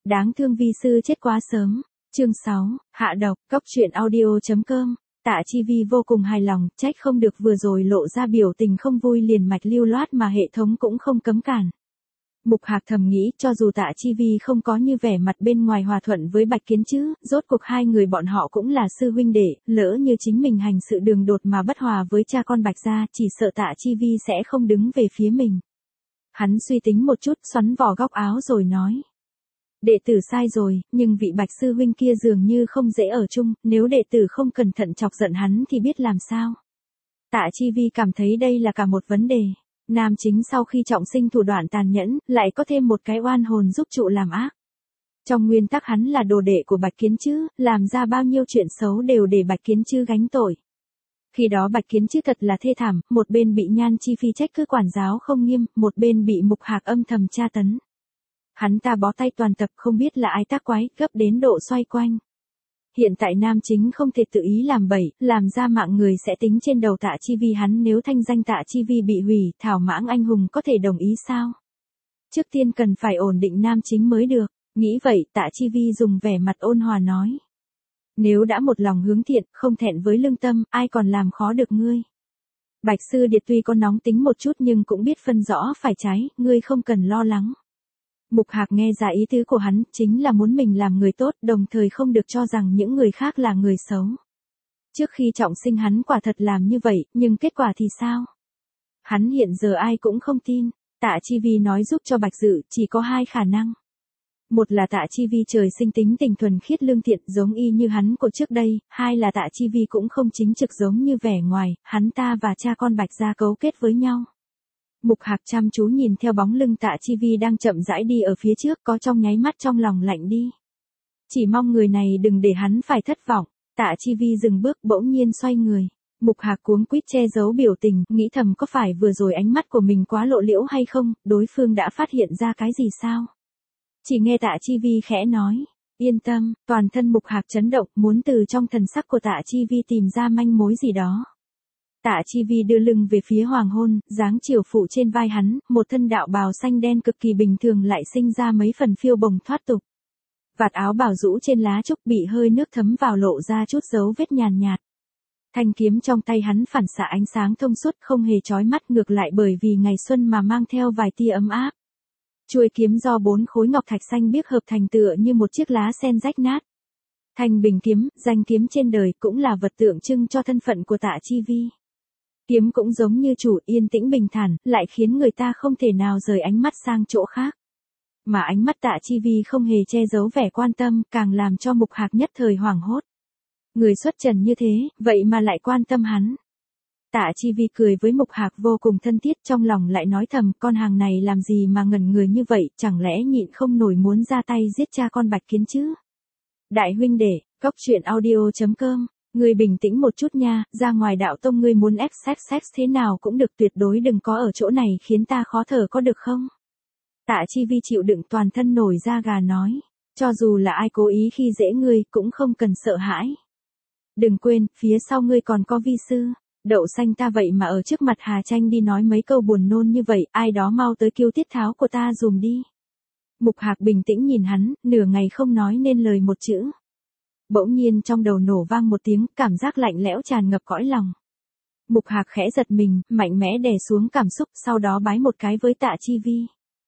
Đáng thương vi sư chết quá sớm. Chương 6, hạ độc, Cốc truyện audio.com. Tạ Chi Vi vô cùng hài lòng, trách không được vừa rồi lộ ra biểu tình không vui liền mạch lưu loát mà hệ thống cũng không cấm cản. Mục Hạc thầm nghĩ, cho dù Tạ Chi Vi không có như vẻ mặt bên ngoài hòa thuận với Bạch Kiến Trứ, rốt cuộc hai người bọn họ cũng là sư huynh đệ, lỡ như chính mình hành sự đường đột mà bất hòa với cha con Bạch gia, chỉ sợ Tạ Chi Vi sẽ không đứng về phía mình. Hắn suy tính một chút, xoắn vỏ góc áo rồi nói. Đệ tử sai rồi, nhưng vị Bạch sư huynh kia dường như không dễ ở chung, nếu đệ tử không cẩn thận chọc giận hắn thì biết làm sao. Tạ Chi Vi cảm thấy đây là cả một vấn đề. Nam chính sau khi trọng sinh thủ đoạn tàn nhẫn, lại có thêm một cái oan hồn giúp trụ làm ác. Trong nguyên tắc hắn là đồ đệ của Bạch Kiến Trứ, làm ra bao nhiêu chuyện xấu đều để Bạch Kiến Trứ gánh tội. Khi đó Bạch Kiến Trứ thật là thê thảm, một bên bị Nhan Chi Phi trách cứ quản giáo không nghiêm, một bên bị Mục Hạc âm thầm tra tấn. Hắn ta bó tay toàn tập không biết là ai tác quái, gấp đến độ xoay quanh. Hiện tại nam chính không thể tự ý làm bậy, làm ra mạng người sẽ tính trên đầu Tạ Chi Vi hắn, nếu thanh danh Tạ Chi Vi bị hủy, thảo mãng anh hùng có thể đồng ý sao? Trước tiên cần phải ổn định nam chính mới được, nghĩ vậy Tạ Chi Vi dùng vẻ mặt ôn hòa nói. Nếu đã một lòng hướng thiện, không thẹn với lương tâm, ai còn làm khó được ngươi? Bạch sư điệt tuy có nóng tính một chút nhưng cũng biết phân rõ phải trái, ngươi không cần lo lắng. Mục Hạc nghe ra ý tứ của hắn, chính là muốn mình làm người tốt, đồng thời không được cho rằng những người khác là người xấu. Trước khi trọng sinh hắn quả thật làm như vậy, nhưng kết quả thì sao? Hắn hiện giờ ai cũng không tin. Tạ Chi Vi nói giúp cho Bạch Dự, chỉ có hai khả năng. Một là Tạ Chi Vi trời sinh tính tình thuần khiết lương thiện giống y như hắn của trước đây, hai là Tạ Chi Vi cũng không chính trực giống như vẻ ngoài, hắn ta và cha con Bạch gia cấu kết với nhau. Mục Hạc chăm chú nhìn theo bóng lưng Tạ Chi Vi đang chậm rãi đi ở phía trước, có trong nháy mắt trong lòng lạnh đi. Chỉ mong người này đừng để hắn phải thất vọng. Tạ Chi Vi dừng bước bỗng nhiên xoay người. Mục Hạc cuống quýt che giấu biểu tình, nghĩ thầm có phải vừa rồi ánh mắt của mình quá lộ liễu hay không, đối phương đã phát hiện ra cái gì sao? Chỉ nghe Tạ Chi Vi khẽ nói, yên tâm, toàn thân Mục Hạc chấn động, muốn từ trong thần sắc của Tạ Chi Vi tìm ra manh mối gì đó. Tạ Chi Vi đưa lưng về phía hoàng hôn, dáng chiều phụ trên vai hắn, một thân đạo bào xanh đen cực kỳ bình thường lại sinh ra mấy phần phiêu bồng thoát tục. Vạt áo bào rũ trên lá trúc bị hơi nước thấm vào lộ ra chút dấu vết nhàn nhạt. Thanh kiếm trong tay hắn phản xạ ánh sáng thông suốt không hề chói mắt, ngược lại bởi vì ngày xuân mà mang theo vài tia ấm áp. Chuôi kiếm do 4 khối ngọc thạch xanh biếc hợp thành tựa như một chiếc lá sen rách nát. Thanh bình kiếm, danh kiếm trên đời, cũng là vật tượng trưng cho thân phận của Tạ Chi Vi. Kiếm cũng giống như chủ, yên tĩnh bình thản, lại khiến người ta không thể nào rời ánh mắt sang chỗ khác. Mà ánh mắt Tạ Chi Vi không hề che giấu vẻ quan tâm, càng làm cho Mục Hạc nhất thời hoảng hốt. Người xuất trần như thế, vậy mà lại quan tâm hắn. Tạ Chi Vi cười với Mục Hạc vô cùng thân thiết, trong lòng lại nói thầm, con hàng này làm gì mà ngẩn người như vậy, chẳng lẽ nhịn không nổi muốn ra tay giết cha con Bạch Kiến chứ? Đại huynh đệ, Cốc truyện audio.com. Ngươi bình tĩnh một chút nha, ra ngoài đạo tông ngươi muốn sex thế nào cũng được, tuyệt đối đừng có ở chỗ này khiến ta khó thở có được không? Tạ Chi Vi chịu đựng toàn thân nổi da gà nói, cho dù là ai cố ý khi dễ ngươi cũng không cần sợ hãi. Đừng quên, phía sau ngươi còn có vi sư, đậu xanh ta vậy mà ở trước mặt Hà Tranh đi nói mấy câu buồn nôn như vậy, ai đó mau tới kêu tiết tháo của ta dùm đi. Mục Hạc bình tĩnh nhìn hắn, nửa ngày không nói nên lời một chữ. Bỗng nhiên trong đầu nổ vang một tiếng, cảm giác lạnh lẽo tràn ngập cõi lòng. Mục Hạc khẽ giật mình, mạnh mẽ đè xuống cảm xúc, sau đó bái một cái với Tạ Chi Vi.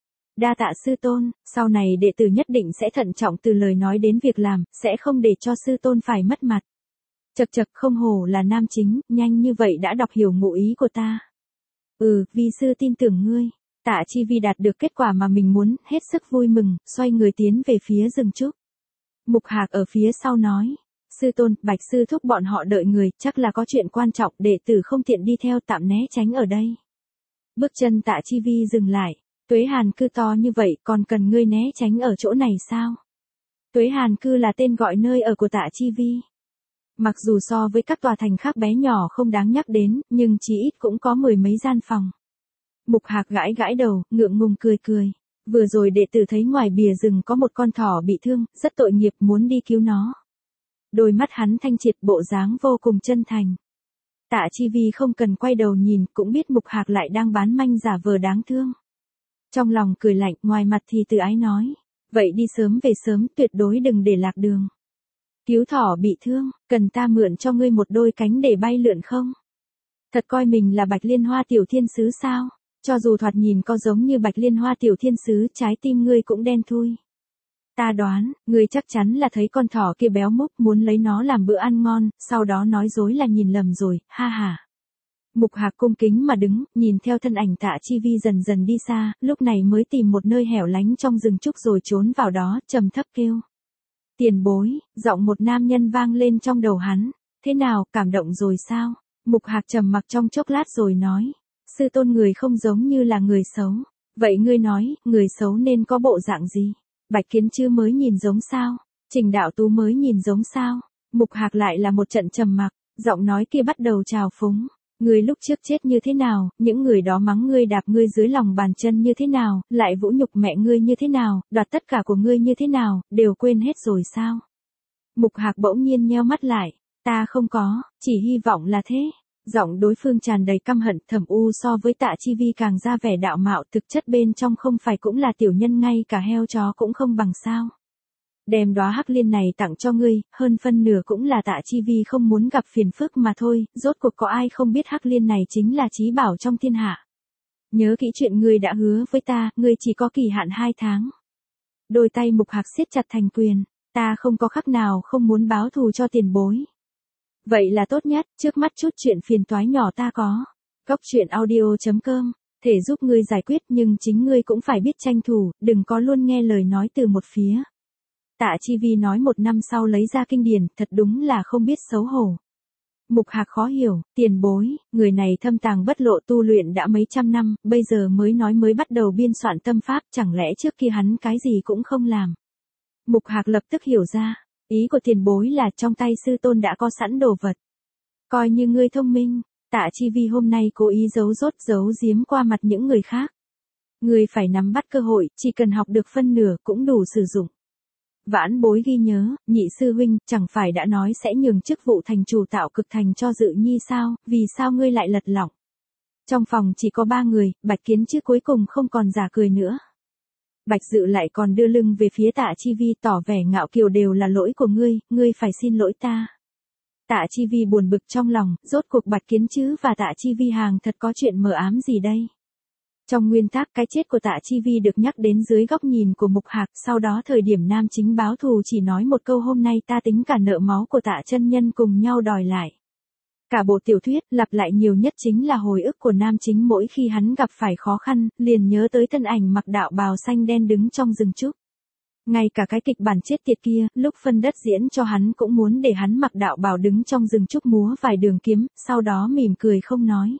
Đa tạ sư tôn, sau này đệ tử nhất định sẽ thận trọng từ lời nói đến việc làm, sẽ không để cho sư tôn phải mất mặt. Chậc chậc, không hổ là nam chính, nhanh như vậy đã đọc hiểu ngụ ý của ta. Vi sư tin tưởng ngươi. Tạ Chi Vi đạt được kết quả mà mình muốn, hết sức vui mừng, xoay người tiến về phía rừng trúc. Mục Hạc ở phía sau nói, sư tôn, Bạch sư thúc bọn họ đợi người, chắc là có chuyện quan trọng, đệ tử không tiện đi theo, tạm né tránh ở đây. Bước chân Tạ Chi Vi dừng lại, Tuế Hàn Cư to như vậy, còn cần ngươi né tránh ở chỗ này sao? Tuế Hàn Cư là tên gọi nơi ở của Tạ Chi Vi. Mặc dù so với các tòa thành khác bé nhỏ không đáng nhắc đến, nhưng chí ít cũng có 10 mấy gian phòng. Mục Hạc gãi gãi đầu, ngượng ngùng cười cười. Vừa rồi đệ tử thấy ngoài bìa rừng có một con thỏ bị thương, rất tội nghiệp, muốn đi cứu nó. Đôi mắt hắn thanh triệt, bộ dáng vô cùng chân thành. Tạ Chi Vi không cần quay đầu nhìn, cũng biết Mục Hạc lại đang bán manh giả vờ đáng thương. Trong lòng cười lạnh, ngoài mặt thì tự ái nói, Vậy đi sớm về sớm, tuyệt đối đừng để lạc đường. Cứu thỏ bị thương, cần ta mượn cho ngươi một đôi cánh để bay lượn không? Thật coi mình là Bạch Liên Hoa tiểu thiên sứ sao? Cho dù thoạt nhìn có giống như Bạch Liên Hoa tiểu thiên sứ, trái tim ngươi cũng đen thui. Ta đoán, ngươi chắc chắn là thấy con thỏ kia béo múp muốn lấy nó làm bữa ăn ngon, sau đó nói dối là nhìn lầm rồi, ha ha. Mục Hạc cung kính mà đứng, nhìn theo thân ảnh Tạ Chi Vi dần dần đi xa, lúc này mới tìm một nơi hẻo lánh trong rừng trúc rồi trốn vào đó, trầm thấp kêu. Tiền bối, giọng một nam nhân vang lên trong đầu hắn. Thế nào, cảm động rồi sao? Mục Hạc trầm mặc trong chốc lát rồi nói. Sư tôn người không giống như là người xấu. Vậy ngươi nói, người xấu nên có bộ dạng gì? Bạch Kiến Chư mới nhìn giống sao? Trình Đạo Tú mới nhìn giống sao? Mục Hạc lại là một trận trầm mặc, giọng nói kia bắt đầu trào phúng. Ngươi lúc trước chết như thế nào, những người đó mắng ngươi đạp ngươi dưới lòng bàn chân như thế nào, lại vũ nhục mẹ ngươi như thế nào, đoạt tất cả của ngươi như thế nào, đều quên hết rồi sao? Mục Hạc bỗng nhiên nheo mắt lại, ta không có, chỉ hy vọng là thế. Giọng đối phương tràn đầy căm hận, Thẩm U so với Tạ Chi Vi càng ra vẻ đạo mạo, thực chất bên trong không phải cũng là tiểu nhân, ngay cả heo chó cũng không bằng sao. Đem đóa hắc liên này tặng cho ngươi, hơn phân nửa cũng là Tạ Chi Vi không muốn gặp phiền phức mà thôi, rốt cuộc có ai không biết hắc liên này chính là chí bảo trong thiên hạ. Nhớ kỹ chuyện ngươi đã hứa với ta, ngươi chỉ có kỳ hạn 2 tháng. Đôi tay Mục Hạc siết chặt thành quyền, ta không có khắc nào không muốn báo thù cho tiền bối. Vậy là tốt nhất, trước mắt chút chuyện phiền toái nhỏ ta có. Cóc truyện audio.com, thể giúp ngươi giải quyết nhưng chính ngươi cũng phải biết tranh thủ, đừng có luôn nghe lời nói từ một phía. Tạ Chi Vi nói 1 năm sau lấy ra kinh điển, thật đúng là không biết xấu hổ. Mục Hạc khó hiểu, tiền bối, người này thâm tàng bất lộ tu luyện đã mấy trăm năm, bây giờ mới nói mới bắt đầu biên soạn tâm pháp, chẳng lẽ trước kia hắn cái gì cũng không làm. Mục Hạc lập tức hiểu ra, ý của tiền bối là trong tay sư tôn đã có sẵn đồ vật. Coi như ngươi thông minh, Tạ Chi Vi hôm nay cố ý giấu giếm qua mặt những người khác. Ngươi phải nắm bắt cơ hội, chỉ cần học được phân nửa cũng đủ sử dụng. Vãn bối ghi nhớ, nhị sư huynh, chẳng phải đã nói sẽ nhường chức vụ thành chủ Tạo Cực Thành cho Dự Nhi sao, vì sao ngươi lại lật lọng? Trong phòng chỉ có 3 người, Bạch Kiến Chứ cuối cùng không còn giả cười nữa. Bạch Dự lại còn đưa lưng về phía Tạ Chi Vi tỏ vẻ ngạo kiều, đều là lỗi của ngươi phải xin lỗi ta. Tạ Chi Vi buồn bực trong lòng, rốt cuộc Bạch Kiến Chứ và Tạ Chi Vi hàng thật có chuyện mờ ám gì đây? Trong nguyên tắc cái chết của Tạ Chi Vi được nhắc đến dưới góc nhìn của Mục Hạc, sau đó thời điểm nam chính báo thù chỉ nói một câu hôm nay ta tính cả nợ máu của Tạ chân nhân cùng nhau đòi lại. Cả bộ tiểu thuyết lặp lại nhiều nhất chính là hồi ức của nam chính mỗi khi hắn gặp phải khó khăn, liền nhớ tới thân ảnh mặc đạo bào xanh đen đứng trong rừng trúc. Ngay cả cái kịch bản chết tiệt kia, lúc phân đất diễn cho hắn cũng muốn để hắn mặc đạo bào đứng trong rừng trúc múa vài đường kiếm, sau đó mỉm cười không nói.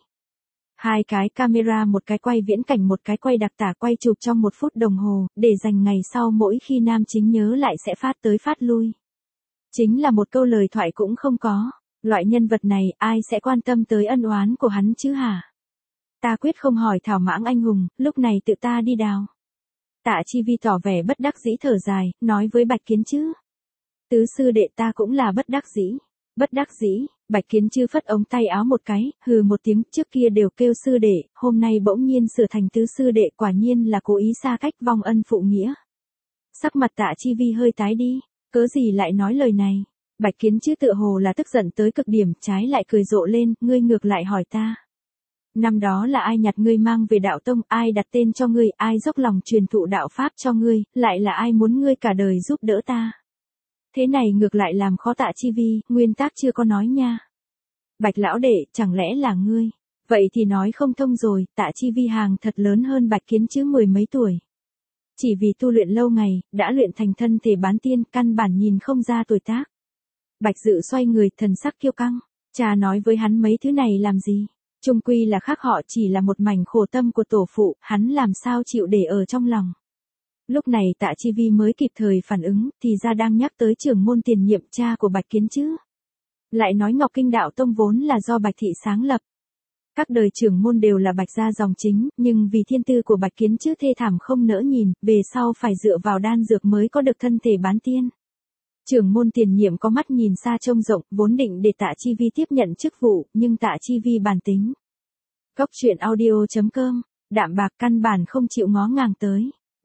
2 cái camera, một cái quay viễn cảnh một cái quay đặc tả, quay chụp trong 1 phút đồng hồ, để dành ngày sau mỗi khi nam chính nhớ lại sẽ phát tới phát lui. Chính là một câu lời thoại cũng không có. Loại nhân vật này ai sẽ quan tâm tới ân oán của hắn chứ hả? Ta quyết không hỏi thảo mãng anh hùng, lúc này tự ta đi đào. Tạ Chi Vi tỏ vẻ bất đắc dĩ thở dài, nói với Bạch Kiến Chứ. Tứ sư đệ ta cũng là bất đắc dĩ. Bất đắc dĩ, Bạch Kiến Chứ phất ống tay áo một cái, hừ một tiếng, trước kia đều kêu sư đệ, hôm nay bỗng nhiên sửa thành tứ sư đệ, quả nhiên là cố ý xa cách vong ân phụ nghĩa. Sắc mặt Tạ Chi Vi hơi tái đi, cớ gì lại nói lời này? Bạch Kiến Chứ tựa hồ là tức giận tới cực điểm, trái lại cười rộ lên, ngươi ngược lại hỏi ta. Năm đó là ai nhặt ngươi mang về đạo tông, ai đặt tên cho ngươi, ai dốc lòng truyền thụ đạo pháp cho ngươi, lại là ai muốn ngươi cả đời giúp đỡ ta. Thế này ngược lại làm khó Tạ Chi Vi, nguyên tác chưa có nói nha. Bạch lão đệ, chẳng lẽ là ngươi? Vậy thì nói không thông rồi, Tạ Chi Vi hàng thật lớn hơn Bạch Kiến Chứ 10 mấy tuổi. Chỉ vì tu luyện lâu ngày, đã luyện thành thân thể bán tiên, căn bản nhìn không ra tuổi tác. Bạch Dự xoay người, thần sắc kiêu căng. Cha nói với hắn mấy thứ này làm gì? Chung quy là khác họ, chỉ là một mảnh khổ tâm của tổ phụ, hắn làm sao chịu để ở trong lòng. Lúc này Tạ Chi Vi mới kịp thời phản ứng, thì ra đang nhắc tới trưởng môn tiền nhiệm cha của Bạch Kiến Chứ. Lại nói Ngọc Kinh Đạo Tông vốn là do Bạch Thị sáng lập. Các đời trưởng môn đều là Bạch gia dòng chính, nhưng vì thiên tư của Bạch Kiến Chứ thê thảm không nỡ nhìn, về sau phải dựa vào đan dược mới có được thân thể bán tiên. Trưởng môn tiền nhiệm có mắt nhìn xa trông rộng, vốn định để Tạ Chi Vi tiếp nhận chức vụ, nhưng Tạ Chi Vi bản tính. Cóc truyện audio.com, đạm bạc căn bản không chịu ngó ngàng tới.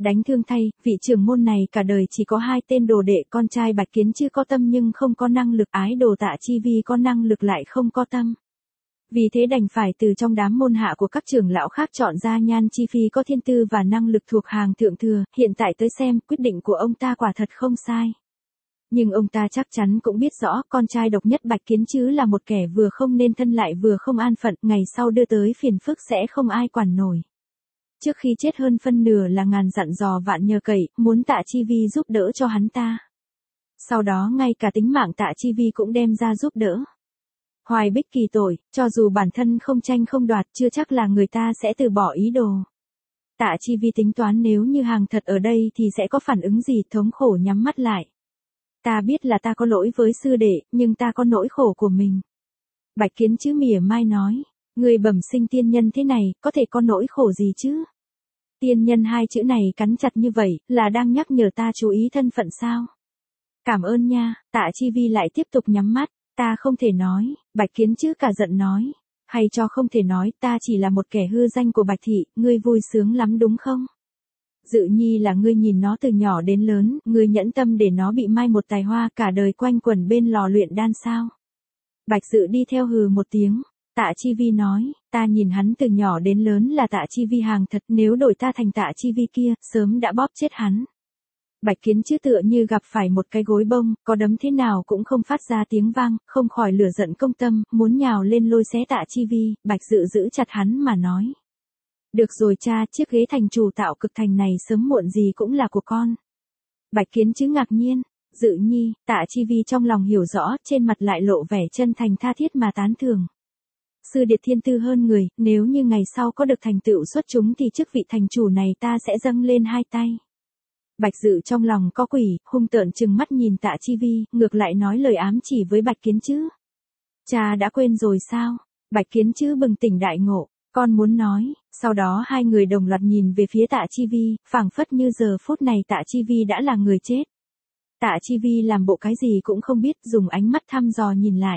Đánh thương thay, vị trưởng môn này cả đời chỉ có 2 tên đồ đệ, con trai Bạch Kiến Chứ có tâm nhưng không có năng lực, ái đồ Tạ Chi Vi có năng lực lại không có tâm. Vì thế đành phải từ trong đám môn hạ của các trưởng lão khác chọn ra Nhan Chi Phi có thiên tư và năng lực thuộc hàng thượng thừa, hiện tại tới xem, quyết định của ông ta quả thật không sai. Nhưng ông ta chắc chắn cũng biết rõ con trai độc nhất Bạch Kiến Chứ là một kẻ vừa không nên thân lại vừa không an phận, ngày sau đưa tới phiền phức sẽ không ai quản nổi. Trước khi chết hơn phân nửa là ngàn dặn dò vạn nhờ cậy, muốn Tạ Chi Vi giúp đỡ cho hắn ta. Sau đó ngay cả tính mạng Tạ Chi Vi cũng đem ra giúp đỡ. Hoài Bích Kỳ tội, cho dù bản thân không tranh không đoạt chưa chắc là người ta sẽ từ bỏ ý đồ. Tạ Chi Vi tính toán nếu như hàng thật ở đây thì sẽ có phản ứng gì, thống khổ nhắm mắt lại. Ta biết là ta có lỗi với sư đệ, nhưng ta có nỗi khổ của mình. Bạch Kiến Chứ mỉa mai nói, người bẩm sinh tiên nhân thế này, có thể có nỗi khổ gì chứ? Tiên nhân 2 chữ này cắn chặt như vậy, là đang nhắc nhở ta chú ý thân phận sao? Cảm ơn nha, Tạ Chi Vi lại tiếp tục nhắm mắt, ta không thể nói, Bạch Kiến Chứ cả giận nói, hay cho không thể nói, ta chỉ là một kẻ hư danh của Bạch Thị, ngươi vui sướng lắm đúng không? Dự Nhi là ngươi nhìn nó từ nhỏ đến lớn, ngươi nhẫn tâm để nó bị mai một tài hoa cả đời quanh quẩn bên lò luyện đan sao? Bạch Dự đi theo hừ một tiếng. Tạ Chi Vi nói, ta nhìn hắn từ nhỏ đến lớn là Tạ Chi Vi hàng thật, nếu đổi ta thành Tạ Chi Vi kia, sớm đã bóp chết hắn. Bạch Kiến Chứ tựa như gặp phải một cái gối bông, có đấm thế nào cũng không phát ra tiếng vang, không khỏi lửa giận công tâm, muốn nhào lên lôi xé Tạ Chi Vi, Bạch Dự giữ chặt hắn mà nói. Được rồi cha, chiếc ghế thành chủ tạo cực thành này sớm muộn gì cũng là của con. Bạch Kiến Chứ ngạc nhiên, Dự Nhi, Tạ Chi Vi trong lòng hiểu rõ, trên mặt lại lộ vẻ chân thành tha thiết mà tán thưởng. Sư điệt thiên tư hơn người, nếu như ngày sau có được thành tựu xuất chúng thì chức vị thành chủ này ta sẽ dâng lên 2 tay. Bạch Dự trong lòng có quỷ, hung tợn trừng mắt nhìn Tạ Chi Vi, ngược lại nói lời ám chỉ với Bạch Kiến Chứ. Cha đã quên rồi sao? Bạch Kiến Chứ bừng tỉnh đại ngộ, con muốn nói, sau đó hai người đồng loạt nhìn về phía Tạ Chi Vi, phảng phất như giờ phút này Tạ Chi Vi đã là người chết. Tạ Chi Vi làm bộ cái gì cũng không biết, dùng ánh mắt thăm dò nhìn lại.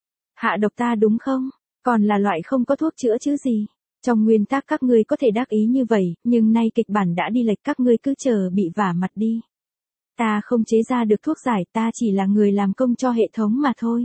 Hạ độc ta đúng không? Còn là loại không có thuốc chữa chứ gì. Trong nguyên tắc các ngươi có thể đắc ý như vậy, nhưng nay kịch bản đã đi lệch, các ngươi cứ chờ bị vả mặt đi. Ta không chế ra được thuốc giải, ta chỉ là người làm công cho hệ thống mà thôi.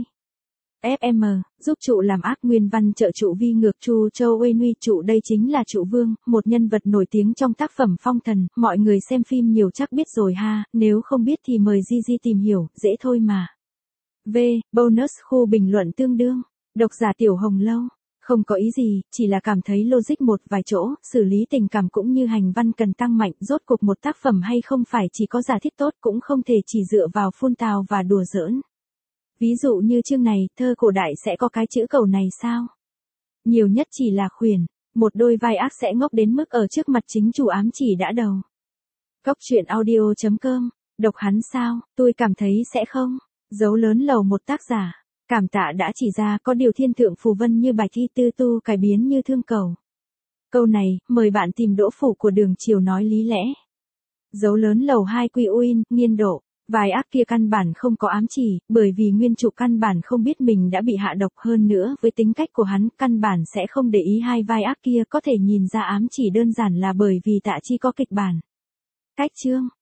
FM, giúp trụ làm ác, nguyên văn trợ trụ vi ngược Chu Châu Uê Nuy, trụ đây chính là trụ vương, một nhân vật nổi tiếng trong tác phẩm Phong Thần, mọi người xem phim nhiều chắc biết rồi ha, nếu không biết thì mời Gigi tìm hiểu, dễ thôi mà. V, bonus khu bình luận tương đương, độc giả Tiểu Hồng Lâu. Không có ý gì, chỉ là cảm thấy logic một vài chỗ, xử lý tình cảm cũng như hành văn cần tăng mạnh, rốt cuộc một tác phẩm hay không phải chỉ có giả thiết tốt, cũng không thể chỉ dựa vào phun tào và đùa giỡn. Ví dụ như chương này, thơ cổ đại sẽ có cái chữ cầu này sao? Nhiều nhất chỉ là khuyển, một đôi vai ác sẽ ngốc đến mức ở trước mặt chính chủ ám chỉ đã đầu. Cốc truyện audio.com, độc hắn sao, tôi cảm thấy sẽ không. Dấu lớn lầu một tác giả. Cảm tạ đã chỉ ra có điều thiên thượng phù vân như bạch y tư tu cải biến như thương cầu. Câu này, mời bạn tìm đỗ phủ của Đường Chiều nói lý lẽ. Dấu lớn lầu 2 quy uin, nghiên độ. Vài ác kia căn bản không có ám chỉ, bởi vì nguyên trụ căn bản không biết mình đã bị hạ độc, hơn nữa với tính cách của hắn, căn bản sẽ không để ý hai vai ác kia, có thể nhìn ra ám chỉ đơn giản là bởi vì Tạ Chi có kịch bản. Cách chương